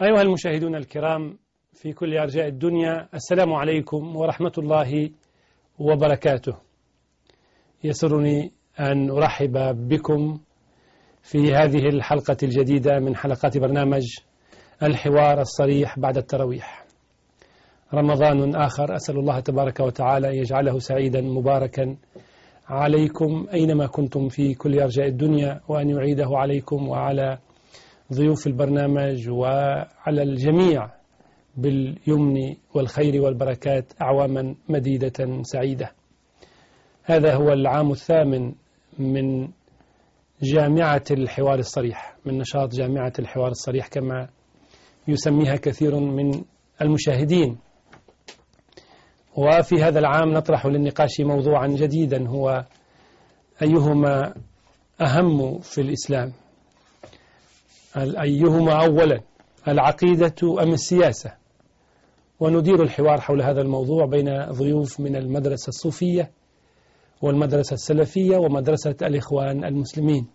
أيها المشاهدون الكرام في كل أرجاء الدنيا، السلام عليكم ورحمة الله وبركاته. يسرني أن أرحب بكم في هذه الحلقة الجديدة من حلقات برنامج الحوار الصريح بعد التراويح. رمضان آخر، أسأل الله تبارك وتعالى أن يجعله سعيدا مباركا عليكم أينما كنتم في كل أرجاء الدنيا، وأن يعيده عليكم وعلى ضيوف البرنامج وعلى الجميع باليمن والخير والبركات أعواما مديدة سعيدة. هذا هو العام الثامن من جامعة الحوار الصريح، من نشاط جامعة الحوار الصريح كما يسميها كثير من المشاهدين. وفي هذا العام نطرح للنقاش موضوعا جديدا، هو أيهما أهم في الإسلام؟ أيهما أولا، العقيدة أم السياسة؟ وندير الحوار حول هذا الموضوع بين ضيوف من المدرسة الصوفية والمدرسة السلفية ومدرسة الإخوان المسلمين.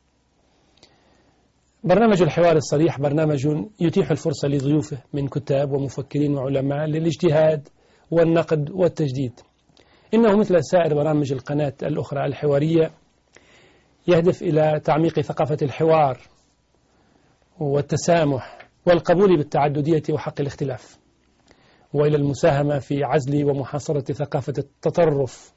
برنامج الحوار الصريح برنامج يتيح الفرصة لضيوفه من كتاب ومفكرين وعلماء للاجتهاد والنقد والتجديد. إنه مثل سائر برامج القناة الأخرى الحوارية يهدف إلى تعميق ثقافة الحوار والتسامح والقبول بالتعددية وحق الاختلاف، وإلى المساهمة في عزل ومحاصرة ثقافة التطرف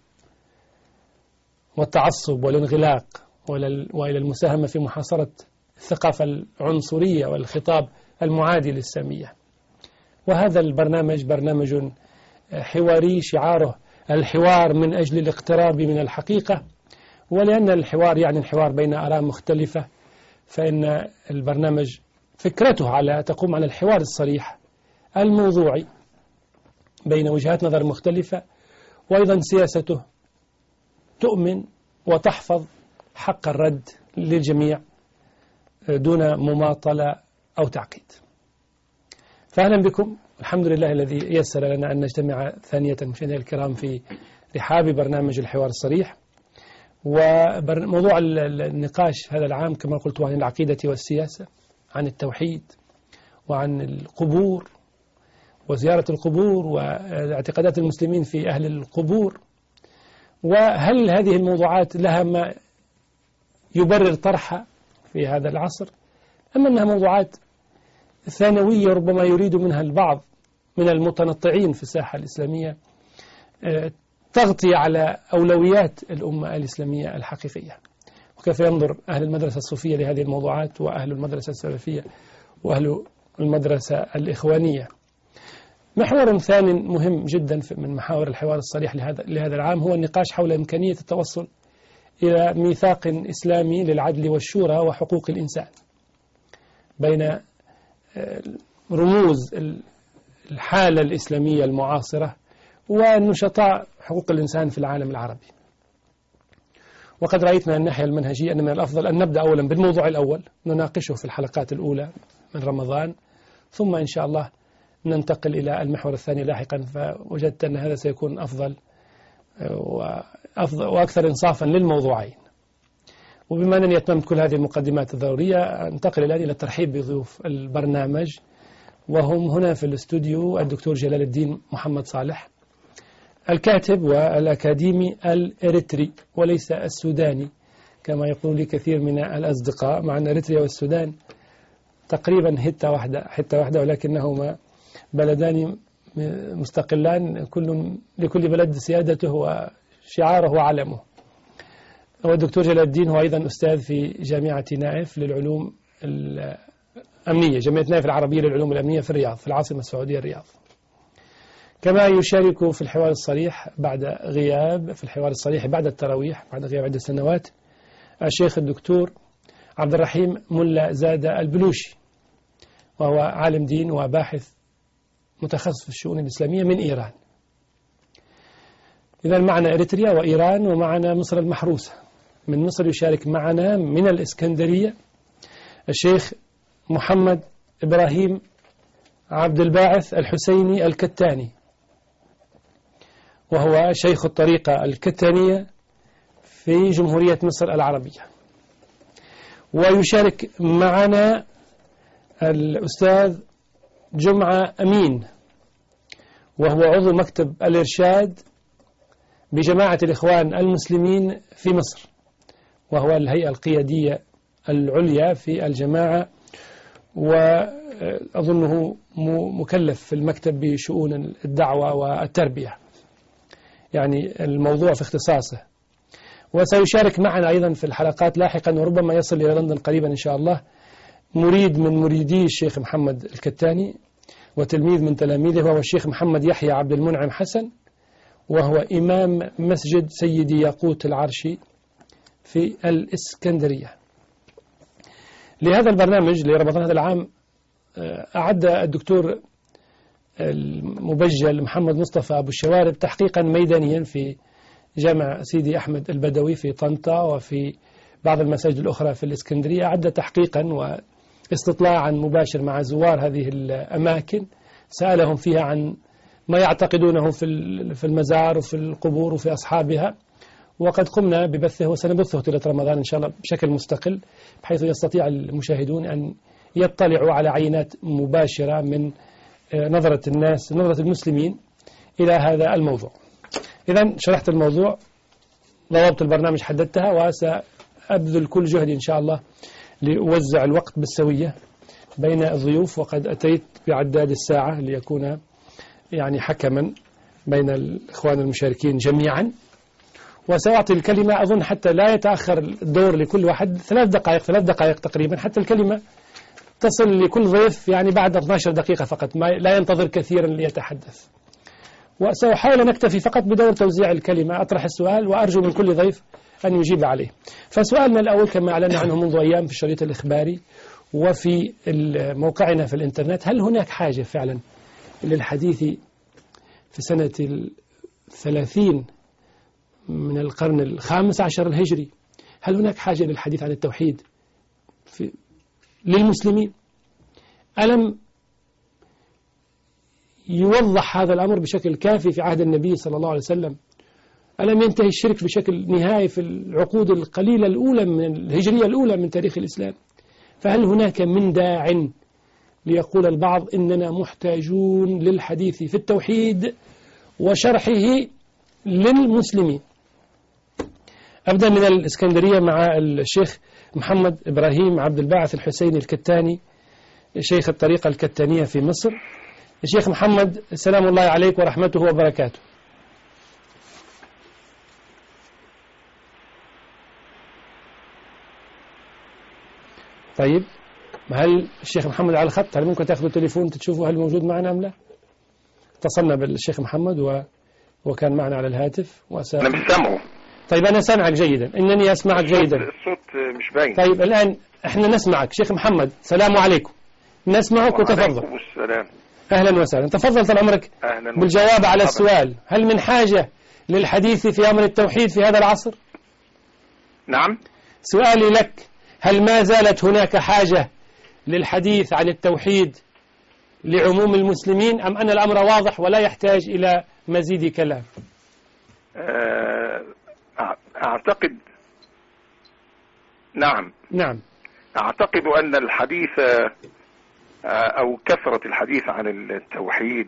والتعصب والانغلاق، وإلى المساهمة في محاصرة الثقافة العنصرية والخطاب المعادي للسامية. وهذا البرنامج برنامج حواري شعاره الحوار من أجل الاقتراب من الحقيقة، ولأن الحوار يعني الحوار بين آراء مختلفة، فإن البرنامج فكرته تقوم على الحوار الصريح الموضوعي بين وجهات نظر مختلفة، وأيضا سياسته تؤمن وتحفظ حق الرد للجميع دون مماطلة أو تعقيد. فأهلا بكم، الحمد لله الذي يسر لنا أن نجتمع ثانية مشاهدينا الكرام في رحاب برنامج الحوار الصريح. وموضوع النقاش هذا العام كما قلت عن العقيدة والسياسة، عن التوحيد وعن القبور وزيارة القبور واعتقادات المسلمين في أهل القبور، وهل هذه الموضوعات لها ما يبرر طرحها في هذا العصر، أم أنها موضوعات ثانوية ربما يريد منها البعض من المتنطعين في الساحة الإسلامية تغطي على أولويات الأمة الإسلامية الحقيقية؟ وكيف ينظر أهل المدرسة الصوفية لهذه الموضوعات، وأهل المدرسة السلفية، وأهل المدرسة الإخوانية؟ محور ثاني مهم جدا من محاور الحوار الصريح لهذا العام هو النقاش حول إمكانية التوصل إلى ميثاق إسلامي للعدل والشورى وحقوق الإنسان بين رموز الحالة الإسلامية المعاصرة ونشطاء حقوق الإنسان في العالم العربي. وقد رأيت من الناحية المنهجية أن من الأفضل أن نبدأ أولا بالموضوع الأول نناقشه في الحلقات الأولى من رمضان، ثم إن شاء الله ننتقل إلى المحور الثاني لاحقا. فوجدت أن هذا سيكون أفضل وأكثر إنصافا للموضوعين. وبما أنني أتممت كل هذه المقدمات الضرورية، أنتقل الآن إلى الترحيب بضيوف البرنامج، وهم هنا في الاستوديو الدكتور جلال الدين محمد صالح، الكاتب والأكاديمي الإريتري وليس السوداني كما يقول لي كثير من الأصدقاء، مع أن إريتريا والسودان تقريبا حتة واحدة ولكنهما بلدان مستقلان، لكل بلد سيادته وشعاره وعلمه. والدكتور جلال الدين هو أيضا أستاذ في جامعة نائف للعلوم الأمنية، جامعة نائف العربية للعلوم الأمنية في الرياض، في العاصمة السعودية الرياض. كما يشارك في الحوار الصريح في الحوار الصريح بعد التراويح بعد غياب عدة سنوات الشيخ الدكتور عبد الرحيم ملا زادة البلوشي، وهو عالم دين وباحث متخصص في الشؤون الإسلامية من إيران. إذا معنا إريتريا وإيران ومعنا مصر المحروسة. من مصر يشارك معنا من الإسكندرية الشيخ محمد إبراهيم عبد الباعث الحسيني الكتاني، وهو شيخ الطريقة الكتانية في جمهورية مصر العربية. ويشارك معنا الأستاذ جمعة أمين، وهو عضو مكتب الإرشاد بجماعة الإخوان المسلمين في مصر، وهو الهيئة القيادية العليا في الجماعة، وأظنه مكلف في المكتب بشؤون الدعوة والتربية، يعني الموضوع في اختصاصه. وسيشارك معنا أيضا في الحلقات لاحقا، وربما يصل إلى لندن قريبا إن شاء الله، مريد من مريدي الشيخ محمد الكتاني، وتلميذ من تلاميذه، وهو الشيخ محمد يحيى عبد المنعم حسن، وهو إمام مسجد سيدي ياقوت العرشي في الإسكندرية. لهذا البرنامج لرمضان هذا العام أعد الدكتور المبجل محمد مصطفى أبو الشوارب تحقيقا ميدانيا في جامع سيدي أحمد البدوي في طنطا وفي بعض المساجد الأخرى في الإسكندرية. أعد تحقيقا واستطلاعا مباشر مع زوار هذه الأماكن، سألهم فيها عن ما يعتقدونه في المزار وفي القبور وفي أصحابها، وقد قمنا ببثه وسنبثه طيلة رمضان إن شاء الله بشكل مستقل، بحيث يستطيع المشاهدون أن يطلعوا على عينات مباشرة من نظرة الناس، نظرة المسلمين إلى هذا الموضوع. إذن شرحت الموضوع، ضوابط البرنامج حددتها، وسأبذل كل جهدي إن شاء الله لأوزع الوقت بالسوية بين الضيوف، وقد أتيت بعداد الساعة ليكون يعني حكما بين الإخوان المشاركين جميعا. وسأعطي الكلمة، أظن حتى لا يتأخر الدور لكل واحد 3 دقائق تقريبا، حتى الكلمة تصل لكل ضيف يعني بعد 12 دقيقة فقط، ما لا ينتظر كثيرا ليتحدث. وسأحاول أن أكتفي فقط بدور توزيع الكلمة، أطرح السؤال وأرجو من كل ضيف أن يجيب عليه. فسؤالنا الأول كما أعلنا عنه منذ أيام في الشريط الإخباري وفي موقعنا في الإنترنت: هل هناك حاجة فعلا للحديث في سنة 30 من القرن ال15 الهجري؟ هل هناك حاجة للحديث عن التوحيد للمسلمين؟ ألم يوضح هذا الأمر بشكل كافي في عهد النبي صلى الله عليه وسلم؟ ألم ينتهي الشرك بشكل نهائي في العقود القليلة الأولى من الهجرية الأولى من تاريخ الإسلام؟ فهل هناك من داع ليقول البعض إننا محتاجون للحديث في التوحيد وشرحه للمسلمين؟ أبدأ من الإسكندرية مع الشيخ محمد إبراهيم عبد الباعث الحسيني الكتاني، شيخ الطريقة الكتانية في مصر. الشيخ محمد، سلام الله عليك ورحمته وبركاته. طيب، هل الشيخ محمد على الخط؟ هل ممكن تأخذوا التليفون تشوفوا هل موجود معنا أم لا؟ اتصلنا بالشيخ محمد وكان معنا على الهاتف أنا مش سامعه. طيب أنا سامعك جيدا، إنني أسمعك جيدا. الصوت مش باين. طيب الآن إحنا نسمعك شيخ محمد، سلام عليكم، نسمعك وتفضل. وعليكم السلام. أهلا وسهلا، تفضل طال عمرك بالجواب على السؤال: هل من حاجة للحديث في أمر التوحيد في هذا العصر؟ نعم. سؤالي لك: هل ما زالت هناك حاجة للحديث عن التوحيد لعموم المسلمين، أم أن الأمر واضح ولا يحتاج إلى مزيد كلام؟ أعتقد نعم أعتقد أن الحديث أو كثرة الحديث عن التوحيد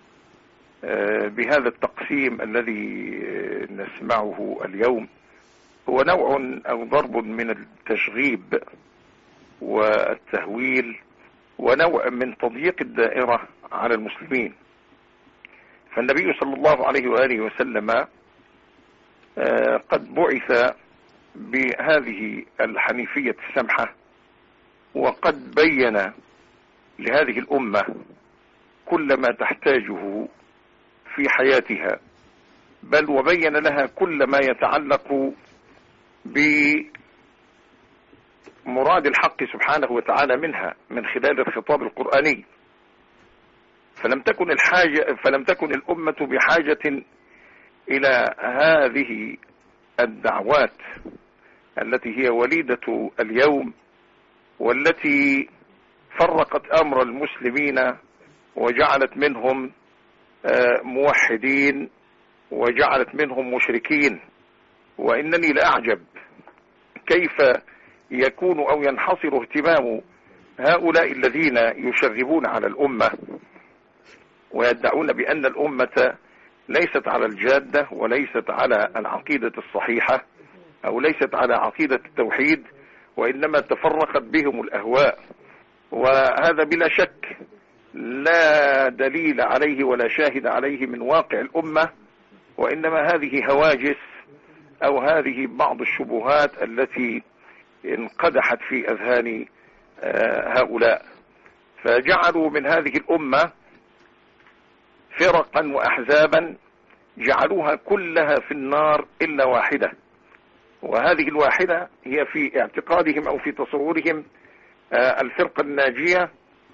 بهذا التقسيم الذي نسمعه اليوم هو نوع أو ضرب من التشغيب والتهويل، ونوع من تضييق الدائرة على المسلمين. فالنبي صلى الله عليه وآله وسلم قد بعث بهذه الحنيفية السمحة، وقد بين لهذه الأمة كل ما تحتاجه في حياتها، بل وبين لها كل ما يتعلق بمراد الحق سبحانه وتعالى منها من خلال الخطاب القرآني. فلم تكن الأمة بحاجة إلى هذه الدعوات التي هي وليدة اليوم، والتي فرقت أمر المسلمين وجعلت منهم موحدين وجعلت منهم مشركين. وإنني لأعجب كيف يكون أو ينحصر اهتمام هؤلاء الذين يشربون على الأمة ويدعون بأن الأمة ليست على الجادة وليست على العقيدة الصحيحة أو ليست على عقيدة التوحيد، وإنما تفرقت بهم الأهواء. وهذا بلا شك لا دليل عليه ولا شاهد عليه من واقع الأمة، وإنما هذه هواجس أو هذه بعض الشبهات التي انقدحت في أذهان هؤلاء، فجعلوا من هذه الأمة فرقا وأحزابا جعلوها كلها في النار إلا واحدة، وهذه الواحدة هي في اعتقادهم أو في تصورهم الفرقة الناجية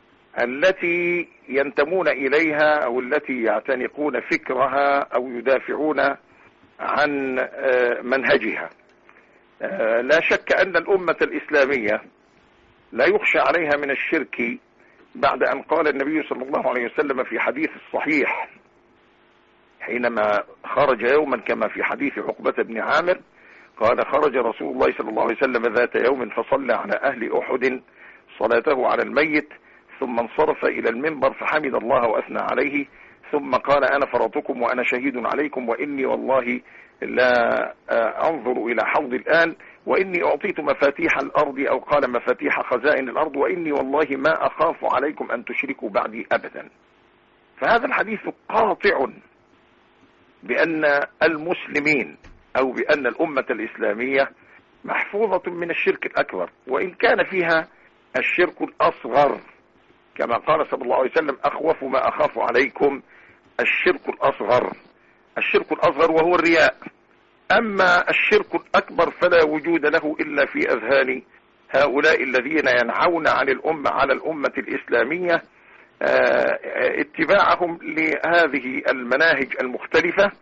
التي ينتمون إليها أو التي يعتنقون فكرها أو يدافعون عن منهجها. لا شك أن الأمة الإسلامية لا يخشى عليها من الشرك بعد أن قال النبي صلى الله عليه وسلم في حديث الصحيح حينما خرج يوما كما في حديث عقبة بن عامر قال: خرج رسول الله صلى الله عليه وسلم ذات يوم فصلى على أهل أحد صلاته على الميت، ثم انصرف إلى المنبر فحمد الله وأثنى عليه، ثم قال: أنا فرطكم وأنا شهيد عليكم، وإني والله لا أنظر إلى حوض الآن، وإني أعطيت مفاتيح الأرض أو قال مفاتيح خزائن الأرض، وإني والله ما أخاف عليكم أن تشركوا بعدي أبدا. فهذا الحديث قاطع بأن المسلمين أو بأن الأمة الإسلامية محفوظة من الشرك الأكبر، وإن كان فيها الشرك الأصغر كما قال صلى الله عليه وسلم: أخوف ما أخاف عليكم الشرك الأصغر. الشرك الأصغر وهو الرياء. أما الشرك الأكبر فلا وجود له إلا في أذهان هؤلاء الذين ينعون عن الأمة على الأمة الإسلامية اتباعهم لهذه المناهج المختلفة،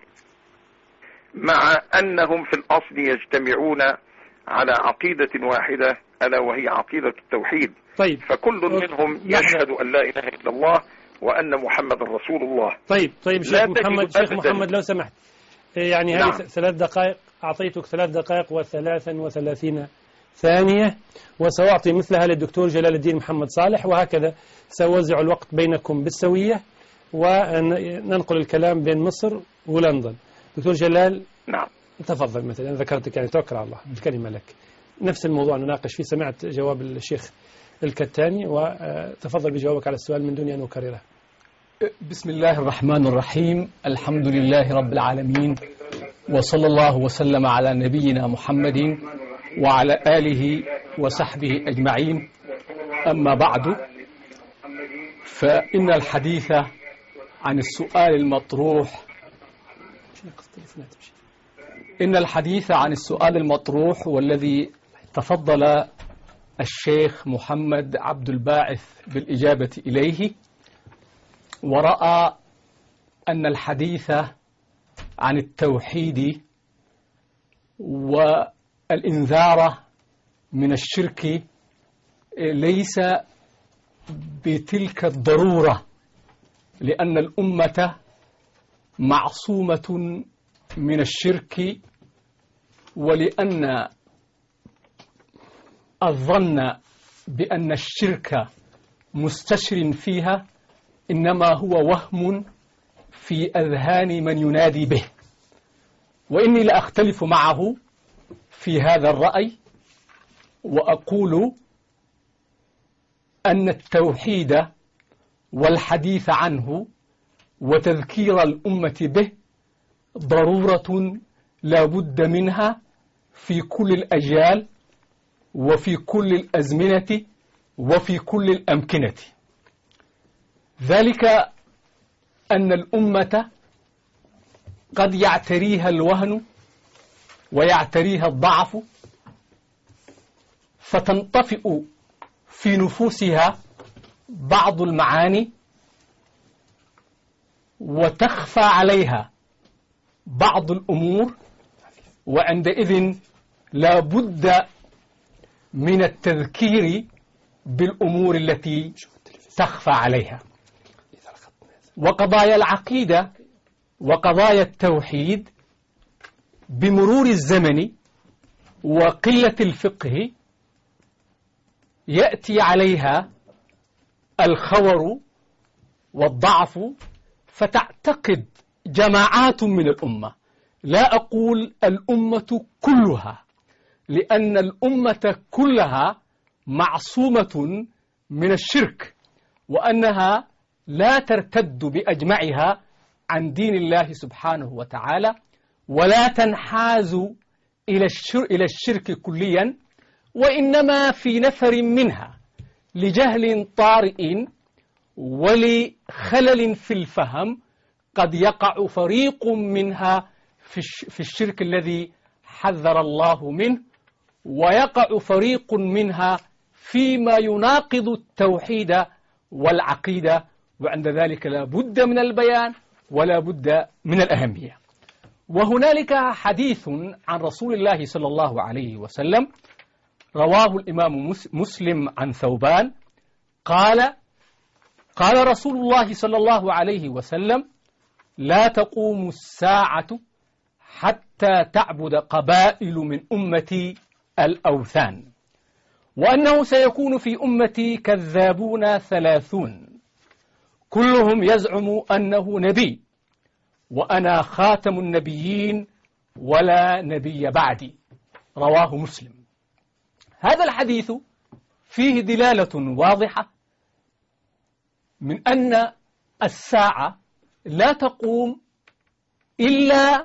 مع أنهم في الأصل يجتمعون على عقيدة واحدة ألا وهي عقيدة التوحيد. طيب. فكل منهم يشهد أن لا إله إلا الله وأن محمد رسول الله. طيب شيخ محمد لو سمحت، يعني هذه 3 دقائق، أعطيتك 3 دقائق و33 ثانية، وسأعطي مثلها للدكتور جلال الدين محمد صالح، وهكذا سأوزع الوقت بينكم بالسوية وننقل الكلام بين مصر ولندن. دكتور جلال، نعم تفضل. مثلا ذكرتك يعني توكل على الله، الكلمة لك. نفس الموضوع نناقش فيه، سمعت جواب الشيخ الكتاني، وتفضل بجوابك على السؤال من دون أن أكرره. بسم الله الرحمن الرحيم، الحمد لله رب العالمين، وصلى الله وسلم على نبينا محمد وعلى آله وصحبه أجمعين. أما بعد، فإن الحديث عن السؤال المطروح والذي تفضل الشيخ محمد عبد الباعث بالإجابة إليه، ورأى أن الحديث عن التوحيد والإنذار من الشرك ليس بتلك الضرورة، لأن الأمة معصومة من الشرك، ولأن الظن بأن الشرك مستشر فيها إنما هو وهم في أذهان من ينادي به. وإني لأختلف معه في هذا الرأي، وأقول أن التوحيد والحديث عنه وتذكير الأمة به ضرورة لا بد منها في كل الأجيال وفي كل الأزمنة وفي كل الأمكنة. ذلك أن الأمة قد يعتريها الوهن ويعتريها الضعف، فتنطفئ في نفوسها بعض المعاني وتخفى عليها بعض الأمور، وعندئذ لا بد من التذكير بالأمور التي تخفى عليها. وقضايا العقيدة وقضايا التوحيد بمرور الزمن وقلة الفقه يأتي عليها الخور والضعف فتعتقد جماعات من الأمة، لا أقول الأمة كلها، لأن الأمة كلها معصومة من الشرك، وأنها لا ترتد بأجمعها عن دين الله سبحانه وتعالى، ولا تنحاز إلى الشرك كليا، وإنما في نفر منها لجهل طارئ ولخلل في الفهم قد يقع فريق منها في الشرك الذي حذر الله منه، ويقع فريق منها فيما يناقض التوحيد والعقيدة، وعند ذلك لا بد من البيان ولا بد من الأهمية. وهنالك حديث عن رسول الله صلى الله عليه وسلم رواه الإمام مسلم عن ثوبان قال رسول الله صلى الله عليه وسلم: لا تقوم الساعة حتى تعبد قبائل من أمتي الأوثان، وأنه سيكون في أمتي كذابون 30 كلهم يزعم أنه نبي، وأنا خاتم النبيين ولا نبي بعدي. رواه مسلم. هذا الحديث فيه دلالة واضحة من أن الساعة لا تقوم إلا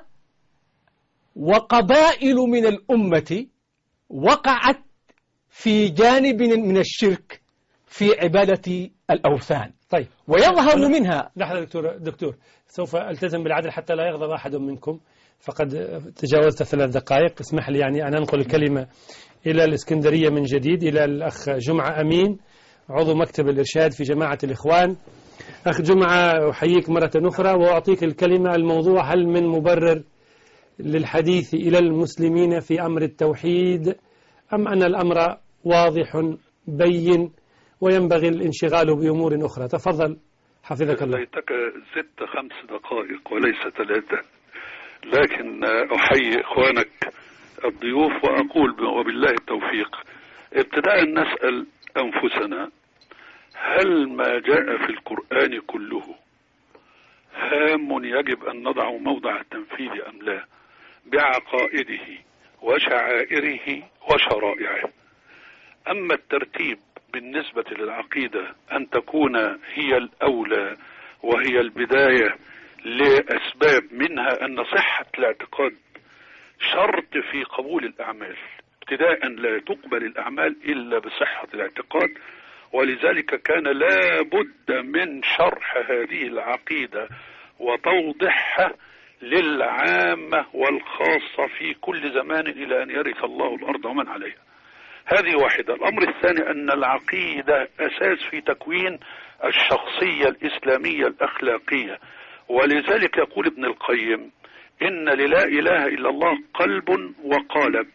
وقبائل من الأمة وقعت في جانب من الشرك في عبادة الأوثان. طيب، ويظهر منها. لحظة دكتور، سوف ألتزم بالعدل حتى لا يغضب أحد منكم، فقد تجاوزت 3 دقائق. اسمح لي يعني أن أنقل الكلمة إلى الإسكندرية من جديد، إلى الأخ جمعة أمين عضو مكتب الإرشاد في جماعة الإخوان. أخ جمعة، أحييك مرة أخرى وأعطيك الكلمة. الموضوع: هل من مبرر للحديث إلى المسلمين في أمر التوحيد، أم أن الأمر واضح بين وينبغي الانشغال بأمور أخرى؟ تفضل حفظك الله. ليتك زدت 5 دقائق وليس 3، لكن أحيي إخوانك الضيوف وأقول وبالله التوفيق. ابتداء نسأل أنفسنا: هل ما جاء في القرآن كله هام يجب أن نضع موضع التنفيذ أم لا، بعقائده وشعائره وشرائعه؟ أما الترتيب بالنسبة للعقيدة أن تكون هي الأولى وهي البداية لأسباب، منها أن صحة الاعتقاد شرط في قبول الأعمال. ابتداء لا تقبل الأعمال إلا بصحة الاعتقاد، ولذلك كان لا بد من شرح هذه العقيدة وتوضيحها للعامة والخاصة في كل زمان إلى أن يرث الله الأرض ومن عليها. هذه واحدة. الأمر الثاني أن العقيدة أساس في تكوين الشخصية الإسلامية الأخلاقية، ولذلك يقول ابن القيم: إن للا إله إلا الله قلب وقالب،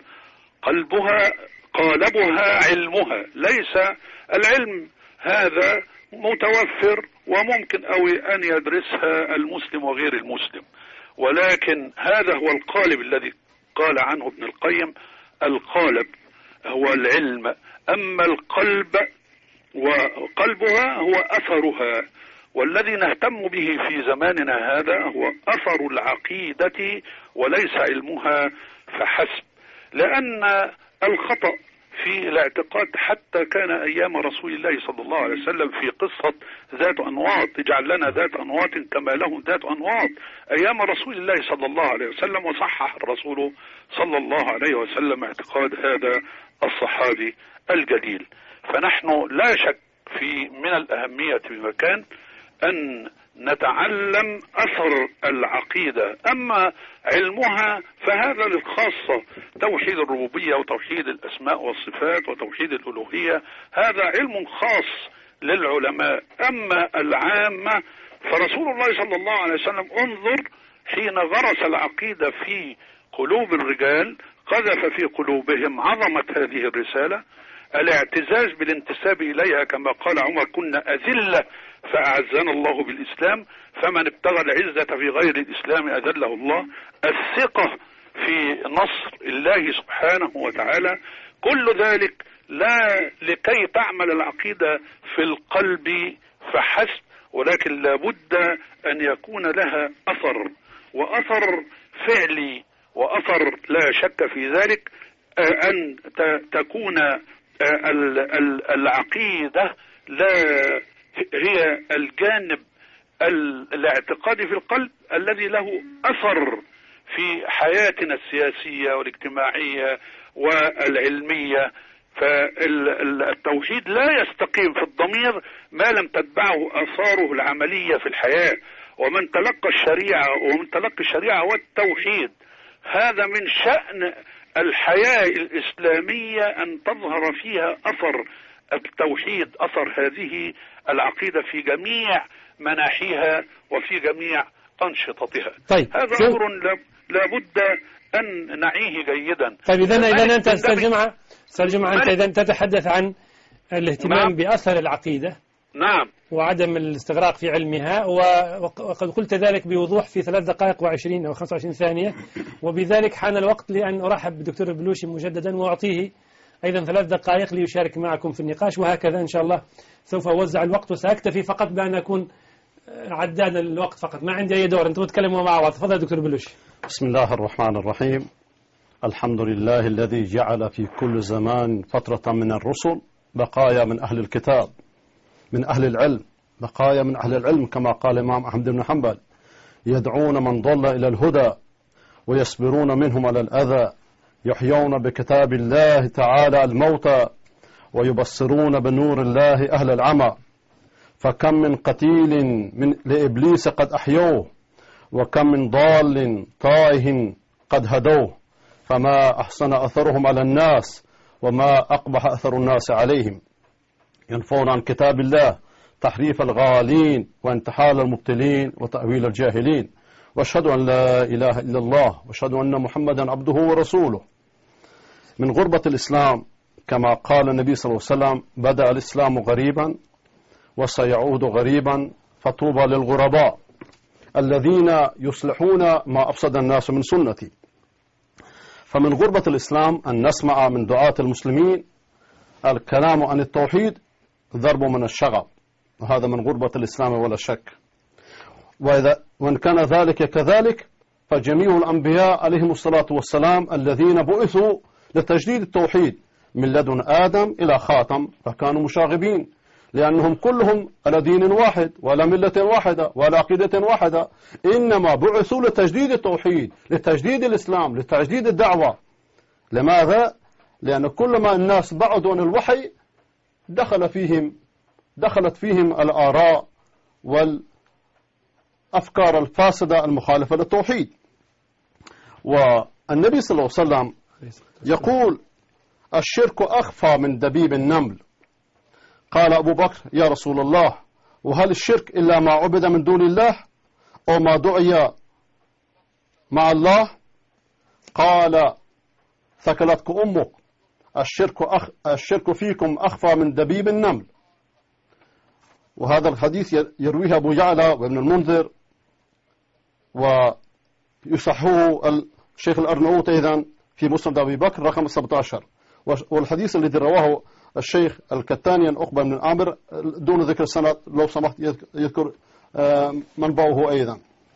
قالبها علمها. ليس العلم هذا متوفر وممكن أن يدرسها المسلم وغير المسلم، ولكن هذا هو القالب الذي قال عنه ابن القيم: القالب هو العلم، أما القلب وقلبها هو أثرها. والذي نهتم به في زماننا هذا هو أثر العقيدة وليس علمها فحسب، لأن الخطأ في الاعتقاد حتى كان أيام رسول الله صلى الله عليه وسلم في قصة ذات أنواط: اجعل لنا ذات أنواط كما لهم ذات أنواط. أيام رسول الله صلى الله عليه وسلم، وصحح الرسول صلى الله عليه وسلم اعتقاد هذا الصحابي الجليل. فنحن لا شك في من الأهمية بمكان أن نتعلم أثر العقيدة، أما علمها فهذا للخاصة. توحيد الربوبية وتوحيد الأسماء والصفات وتوحيد الألوهية هذا علم خاص للعلماء. أما العامة فرسول الله صلى الله عليه وسلم انظر حين غرس العقيدة في قلوب الرجال قذف في قلوبهم عظمة هذه الرسالة، الاعتزاز بالانتساب إليها، كما قال عمر: كنا أذلة فأعزنا الله بالإسلام، فمن ابتغى العزة في غير الإسلام أذله الله. الثقة في نصر الله سبحانه وتعالى. كل ذلك لا لكي تعمل العقيدة في القلب فحسب، ولكن لابد أن يكون لها أثر، وأثر فعلي، وأثر لا شك في ذلك، أن تكون العقيدة لا هي الجانب الاعتقادي في القلب الذي له أثر في حياتنا السياسية والاجتماعية والعلمية. فالتوحيد لا يستقيم في الضمير ما لم تتبعه آثاره العملية في الحياة. ومن تلقى الشريعة والتوحيد، هذا من شأن الحياة الإسلامية أن تظهر فيها أثر التوحيد، أثر هذه العقيدة في جميع مناحيها وفي جميع أنشطتها. طيب. هذا أمر لابد أن نعيه جيدا. طيب إذا أنت أستاذ جمعة أنت إذا تتحدث عن الاهتمام نعم. بأثر العقيدة، نعم، وعدم الاستغراق في علمها، وقد قلت ذلك بوضوح في 3 دقائق و20 أو 25 ثانية، وبذلك حان الوقت لأن أرحب بالدكتور البلوشي مجددا وأعطيه أيضا 3 دقائق ليشارك معكم في النقاش، وهكذا إن شاء الله سوف أوزع الوقت، وسأكتفي فقط بأن أكون عداد الوقت فقط، ما عندي أي دور. أنتم تتكلموا مع بعض. تفضل دكتور البلوشي. بسم الله الرحمن الرحيم. الحمد لله الذي جعل في كل زمان فترة من الرسل بقايا من أهل الكتاب، من أهل العلم، بقايا من أهل العلم كما قال الإمام أحمد بن حنبل: يدعون من ضل إلى الهدى ويصبرون منهم على الأذى، يحيون بكتاب الله تعالى الموتى ويبصرون بنور الله أهل العمى. فكم من قتيل لإبليس قد أحيوه، وكم من ضال طائه قد هدوه، فما أحسن أثرهم على الناس وما أقبح أثر الناس عليهم. ينفون عن كتاب الله تحريف الغالين وانتحال المبتلين وتأويل الجاهلين، واشهد أن لا إله إلا الله واشهد أن محمدا عبده ورسوله. من غربة الإسلام كما قال النبي صلى الله عليه وسلم: بدأ الإسلام غريبا وسيعود غريبا، فطوبى للغرباء الذين يصلحون ما أفسد الناس من سنتي. فمن غربة الإسلام أن نسمع من دعاة المسلمين الكلام عن التوحيد ضرب من الشغب، وهذا من غربة الإسلام ولا شك. وإن كان ذلك كذلك فجميع الأنبياء عليهم الصلاة والسلام الذين بعثوا لتجديد التوحيد من لدن آدم إلى خاتم فكانوا مشاغبين، لأنهم كلهم على دين واحد ولا ملة واحدة ولا عقيدة واحدة، إنما بعثوا لتجديد التوحيد، لتجديد الإسلام، لتجديد الدعوة. لماذا؟ لأن كلما الناس بعدوا عن الوحي دخلت فيهم الآراء والأفكار الفاسدة المخالفة للتوحيد. والنبي صلى الله عليه وسلم يقول: الشرك أخفى من دبيب النمل. قال أبو بكر: يا رسول الله، وهل الشرك إلا ما عبد من دون الله أو ما دعي مع الله؟ قال: ثكلتك أمك، الشرك فيكم أخفى من دبيب النمل. وهذا الحديث يرويه أبو يعلى وابن المنذر، ويصححه الشيخ الأرناؤوط أيضا في مسند أبي بكر رقم 17. والحديث الذي رواه الشيخ الكتاني عن عقبة بن عامر دون ذكر السند لو سمحت يذكر منبعه أيضا.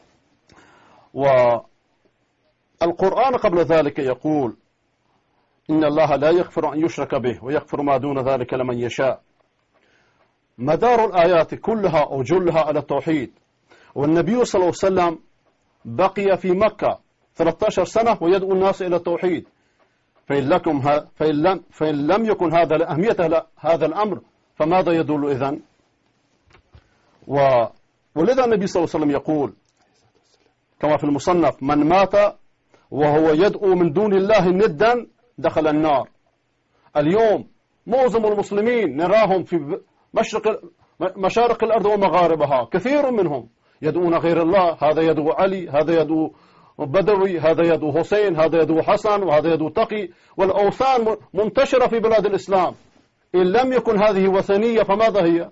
والقرآن قبل ذلك يقول: إن الله لا يغفر أن يشرك به ويغفر ما دون ذلك لمن يشاء. مدار الآيات كلها أو جلها على التوحيد. والنبي صلى الله عليه وسلم بقي في مكة 13 سنة ويدعو الناس إلى التوحيد. فإن لم يكن هذا لأهمية هذا الأمر فماذا يدل إذن؟ ولذا النبي صلى الله عليه وسلم يقول كما في المصنف: من مات وهو يدعو من دون الله ندا دخل النار. اليوم معظم المسلمين نراهم في مشارق الأرض ومغاربها، كثير منهم يدعون غير الله، هذا يدعو علي، هذا يدعو بدوي، هذا يدعو حسين، هذا يدعو حسن، وهذا يدعو تقي. والأوثان منتشرة في بلاد الإسلام. إن لم يكن هذه وثنية فماذا هي؟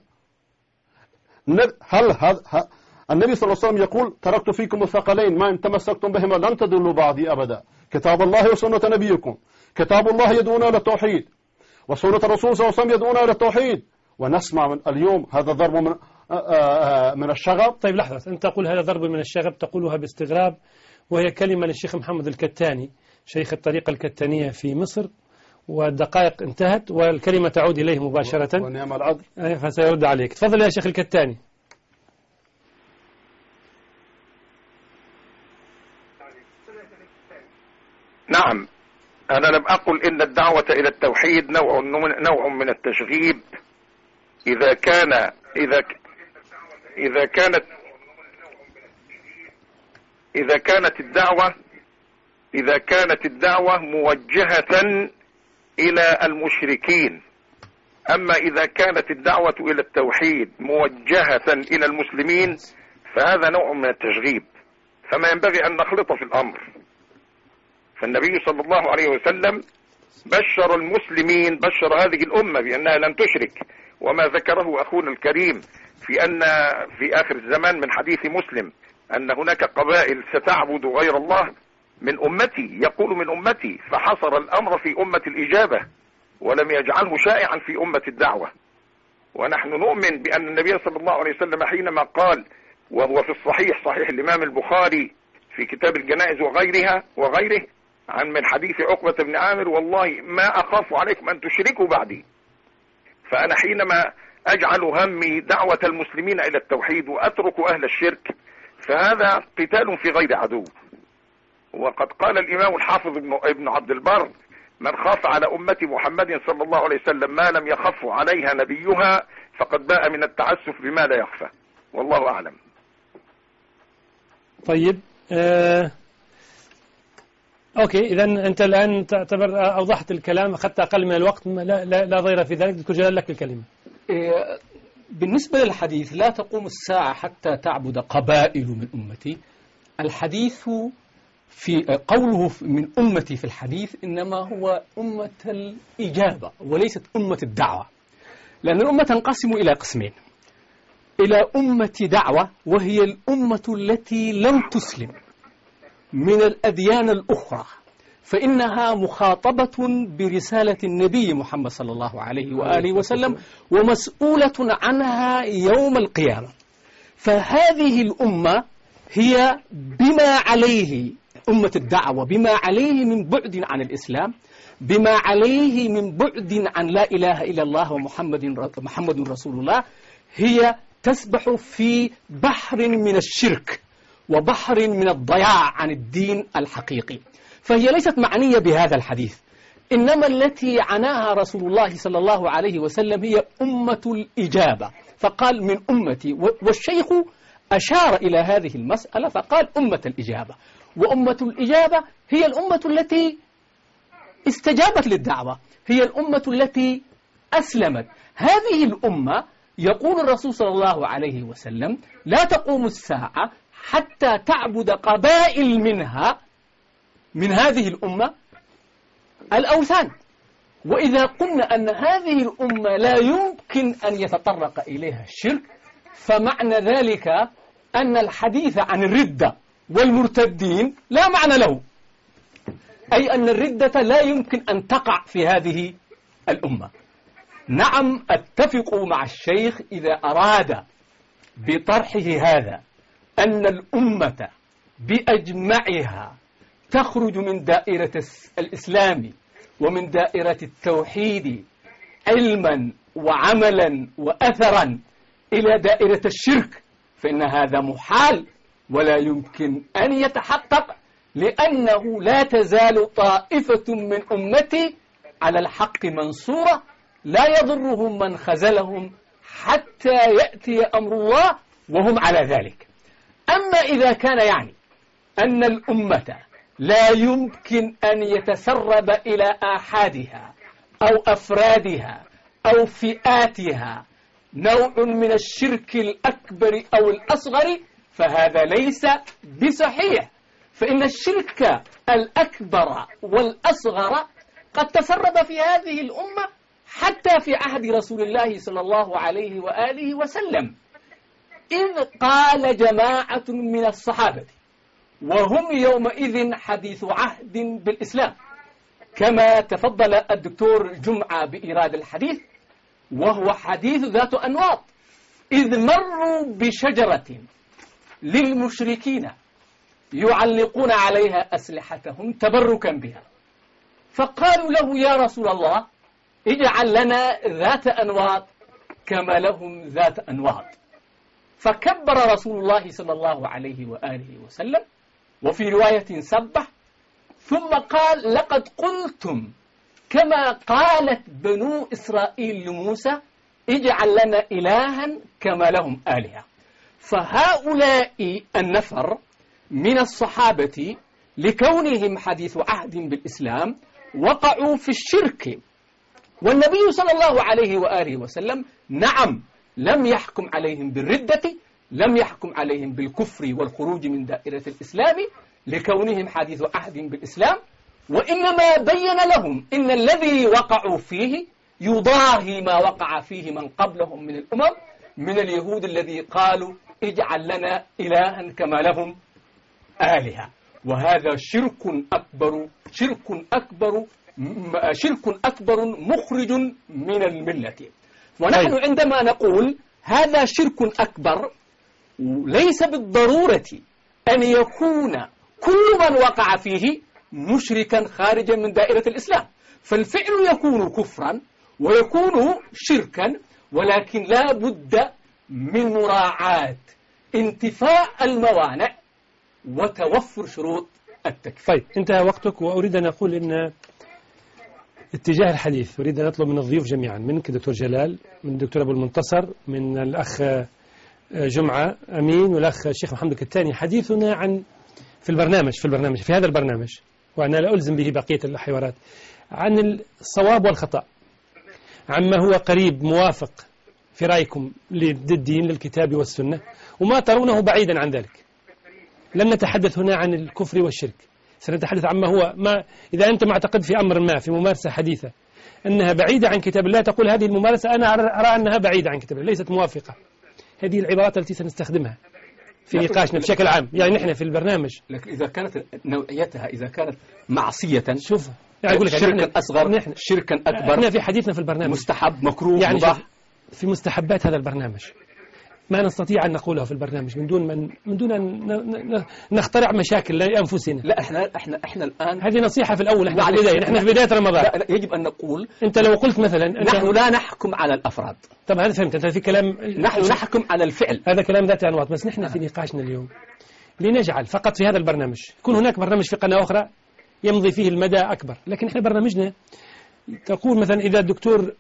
النبي صلى الله عليه وسلم يقول: تركت فيكم الثقلين ما إن تمسكتم بهما لن تضلوا بعدي أبدا، كتاب الله وسنة نبيكم. كتاب الله يدعونا إلى التوحيد، وسنة الرسول صلى الله عليه وسلم يدعونا إلى التوحيد. ونسمع من اليوم هذا ضرب من الشغب. طيب لحظة، أنت تقول هذا ضرب من الشغب، تقولها باستغراب، وهي كلمة للشيخ محمد الكتاني شيخ الطريقة الكتانية في مصر، والدقائق انتهت والكلمة تعود إليه مباشرة ونعم العدل فسيرد عليك. تفضل يا شيخ الكتاني. نعم، أنا لم أقل إن الدعوة إلى التوحيد نوع من التشغيب إذا كانت الدعوة موجهة إلى المشركين. أما إذا كانت الدعوة إلى التوحيد موجهة إلى المسلمين فهذا نوع من التشغيب، فما ينبغي أن نخلط في الأمر. فالنبي صلى الله عليه وسلم بشر المسلمين، بشر هذه الأمة بأنها لن تشرك، وما ذكره أخونا الكريم في أن في آخر الزمان من حديث مسلم أن هناك قبائل ستعبد غير الله من أمتي، يقول من أمتي، فحصر الأمر في أمة الإجابة ولم يجعله شائعا في أمة الدعوة. ونحن نؤمن بأن النبي صلى الله عليه وسلم حينما قال، وهو في الصحيح صحيح الإمام البخاري في كتاب الجنائز وغيره من حديث عقبة بن عامر: والله ما أخاف عليكم أن تشركوا بعدي. فأنا حينما أجعل همي دعوة المسلمين إلى التوحيد وأترك أهل الشرك فهذا قتال في غير عدو. وقد قال الإمام الحافظ ابن عبد البر: من خاف على أمة محمد صلى الله عليه وسلم ما لم يخف عليها نبيها فقد باء من التعسف بما لا يخفى، والله أعلم. طيب أوكي، إذا أنت الآن تعتبر أوضحت الكلام، أخذت أقل من الوقت، لا ضير في ذلك. دكتور جلال لك الكلمة. بالنسبة للحديث لا تقوم الساعة حتى تعبد قبائل من أمتي، الحديث في قوله من أمتي في الحديث إنما هو أمة الإجابة وليست أمة الدعوة، لأن الأمة تنقسم إلى قسمين: إلى أمة دعوة وهي الأمة التي لم تسلم من الأديان الأخرى، فإنها مخاطبة برسالة النبي محمد صلى الله عليه وآله وسلم ومسؤولة عنها يوم القيامة. فهذه الأمة هي بما عليه أمة الدعوة، بما عليه من بعد عن الإسلام، بما عليه من بعد عن لا إله إلا الله ومحمد رسول الله، هي تسبح في بحر من الشرك وبحر من الضياع عن الدين الحقيقي. فهي ليست معنية بهذا الحديث، إنما التي عناها رسول الله صلى الله عليه وسلم هي أمة الإجابة، فقال من أمتي، والشيخ أشار إلى هذه المسألة فقال أمة الإجابة. وأمة الإجابة هي الأمة التي استجابت للدعوة، هي الأمة التي أسلمت. هذه الأمة يقول الرسول صلى الله عليه وسلم لا تقوم الساعة حتى تعبد قبائل منها من هذه الأمة الأوثان. وإذا قلنا أن هذه الأمة لا يمكن أن يتطرق إليها الشرك، فمعنى ذلك أن الحديث عن الردة والمرتدين لا معنى له، أي أن الردة لا يمكن أن تقع في هذه الأمة. نعم، أتفق مع الشيخ إذا أراد بطرحه هذا أن الأمة بأجمعها تخرج من دائرة الإسلام ومن دائرة التوحيد علما وعملا وأثرا إلى دائرة الشرك، فإن هذا محال ولا يمكن أن يتحقق، لأنه لا تزال طائفة من أمتي على الحق منصورة لا يضرهم من خذلهم حتى يأتي أمر الله وهم على ذلك. أما إذا كان يعني أن الأمة لا يمكن أن يتسرب إلى آحادها أو أفرادها أو فئاتها نوع من الشرك الأكبر أو الأصغر، فهذا ليس بصحيح، فإن الشرك الأكبر والأصغر قد تسرب في هذه الأمة حتى في عهد رسول الله صلى الله عليه وآله وسلم، إذ قال جماعة من الصحابة وهم يومئذ حديث عهد بالإسلام، كما تفضل الدكتور جمعة بإيراد الحديث، وهو حديث ذات أنواط، إذ مروا بشجرة للمشركين يعلقون عليها أسلحتهم تبركا بها، فقالوا له يا رسول الله اجعل لنا ذات أنواط كما لهم ذات أنواط. فكبر رسول الله صلى الله عليه وآله وسلم، وفي رواية سبح، ثم قال لقد قلتم كما قالت بنو إسرائيل لموسى اجعل لنا إلها كما لهم آلهة. فهؤلاء النفر من الصحابة لكونهم حديث عهد بالإسلام وقعوا في الشرك، والنبي صلى الله عليه وآله وسلم نعم لم يحكم عليهم بالردة، لم يحكم عليهم بالكفر والخروج من دائرة الإسلام لكونهم حديث عهد بالإسلام، وإنما بين لهم إن الذي وقعوا فيه يضاهي ما وقع فيه من قبلهم من الأمم من اليهود الذي قالوا اجعل لنا إلها كما لهم آلهة. وهذا شرك أكبر مخرج من الملة. ونحن عندما نقول هذا شرك أكبر ليس بالضرورة أن يكون كل من وقع فيه مشركا خارجا من دائرة الإسلام، فالفعل يكون كفرا ويكون شركا، ولكن لا بد من مراعاة انتفاء الموانع وتوفر شروط التكفير. طيب انتهى وقتك، وأريد أن أقول إن اتجاه الحديث أريد أن أطلب من الضيوف جميعا، منك دكتور جلال، من الدكتور أبو المنتصر، من الأخ جمعة أمين، والأخ الشيخ محمد الكتاني، حديثنا عن في هذا البرنامج، وأنا لا ألزم به بقية الحوارات، عن الصواب والخطأ، عما هو قريب موافق في رأيكم للدين للكتاب والسنة، وما ترونه بعيدا عن ذلك. لن نتحدث هنا عن الكفر والشرك، سنتحدث عما هو إذا أنت معتقد في أمر ما، في ممارسة حديثة أنها بعيدة عن كتاب الله، تقول هذه الممارسة أنا أرى أنها بعيدة عن كتاب الله، ليست موافقة. هذه العبارات التي سنستخدمها في نقاشنا بشكل عام، يعني نحن في البرنامج. لكن إذا كانت نوعيتها، إذا كانت معصية، شوف يعني أقول لك شركا أصغر، شركا أكبر، احنا في حديثنا في البرنامج مستحب، مكروه، يعني مباح، في مستحبات هذا البرنامج ما نستطيع أن نقوله في البرنامج من دون أن نخترع مشاكل لأنفسنا. لا احنا الآن، هذه نصيحة في الأول، احنا في البداية، نحن في بداية رمضان. لا يجب أن نقول أنت لو قلت مثلا نحن لا نحكم على الأفراد. طب هذا فهمت أنت في كلام، نحن نحكم على الفعل، هذا كلام ذات أنواط. بس نحن في نقاشنا اليوم لنجعل فقط في هذا البرنامج، يكون هناك برنامج في قناة أخرى يمضي فيه المدى أكبر، لكن احنا برنامجنا تقول مثلا إذا الدكتور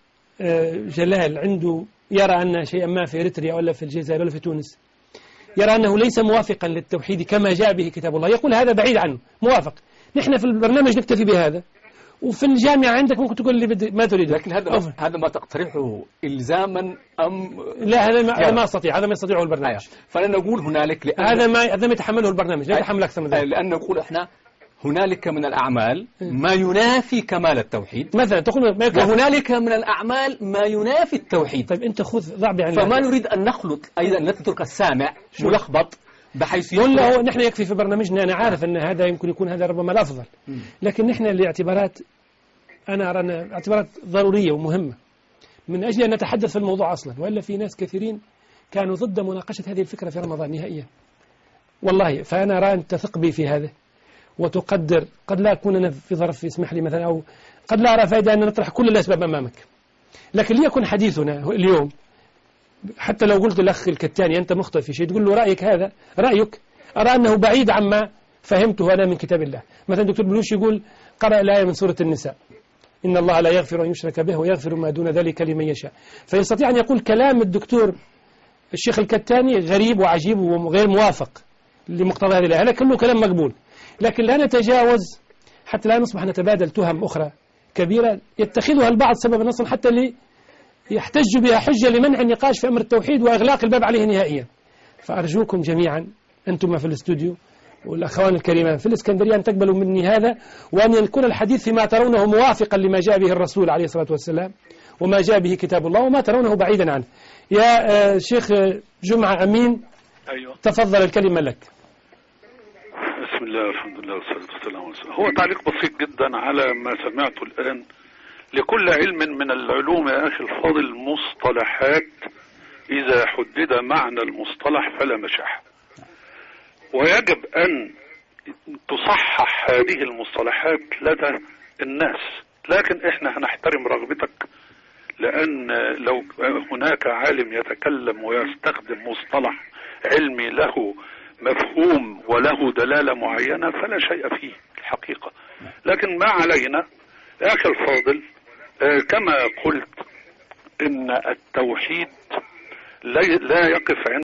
جلال عنده يرى أن شيئا ما في إريتريا ولا في الجزائر ولا في تونس يرى أنه ليس موافقا للتوحيد كما جاء به كتاب الله، يقول هذا بعيد عنه، موافق. نحن في البرنامج نكتفي بهذا، وفي الجامعة عندك ممكن تقول لي ما تريد. لكن هذا ما تقترحه إلزاما أم لا، هذا ما أستطيع، هذا ما يستطيعه البرنامج. فلنقول هنالك هذا ما يتحمله البرنامج، لا يتحمل أكثر من ذلك. لأن نقول إحنا هنالك من الأعمال ما ينافي كمال التوحيد مثلا، تقول وهنالك من الأعمال ما ينافي التوحيد. طيب أنت خذ ضع بعين، فما نريد أن نخلط أيضا، نترك السامع ملخبط بحيث ولا هو نحن يكفي في برنامجنا. أنا عارف أن هذا يمكن يكون هذا ربما الأفضل، لكن نحن لاعتبارات، أنا أرى اعتبارات ضرورية ومهمة من أجل أن نتحدث في الموضوع أصلا، وإلا في ناس كثيرين كانوا ضد مناقشة هذه الفكرة في رمضان نهائيا والله. فأنا أرى أن تثق بي في هذا وتقدر، قد لا أكون أنا في ظرف يسمح لي مثلا، أو قد لا أرى فائدة أن نطرح كل الأسباب أمامك، لكن ليكن حديثنا اليوم، حتى لو قلت الأخ الكتاني أنت مخطئ في شيء، تقول له رأيك، هذا رأيك، أرى أنه بعيد عما فهمته أنا من كتاب الله. مثلا دكتور بلوش يقول قرأ الآية من سورة النساء إن الله لا يغفر أن يشرك به ويغفر ما دون ذلك لمن يشاء، فيستطيع أن يقول كلام الدكتور الشيخ الكتاني غريب وعجيب وغير موافق لمقتضى هذه الآية، هذا كله كلام مقبول، لكن لا نتجاوز حتى لا نصبح نتبادل تهم أخرى كبيرة يتخذها البعض سببا أصلا حتى يحتج بها حجة لمنع النقاش في أمر التوحيد وإغلاق الباب عليه نهائيا. فأرجوكم جميعا أنتم في الاستوديو والأخوان الكريمان في الإسكندرية أن تقبلوا مني هذا، وأن يكون الحديث فيما ترونه موافقا لما جاء به الرسول عليه الصلاة والسلام وما جاء به كتاب الله، وما ترونه بعيدا عنه. يا شيخ جمعة أمين، أيوة. تفضل الكلمة لك. بسم الله والحمد لله والصلاة والسلام على رسول الله. هو تعليق بسيط جدا على ما سمعته الآن. لكل علم من العلوم يا أخي الفاضل مصطلحات إذا حدد معنى المصطلح فلا مشاحة، ويجب أن تصحح هذه المصطلحات لدى الناس. لكن احنا هنحترم رغبتك، لأن لو هناك عالم يتكلم ويستخدم مصطلح علمي له مفهوم وله دلالة معينة فلا شيء فيه الحقيقة. لكن ما علينا يا أخي الفاضل، كما قلت إن التوحيد لا يقف عند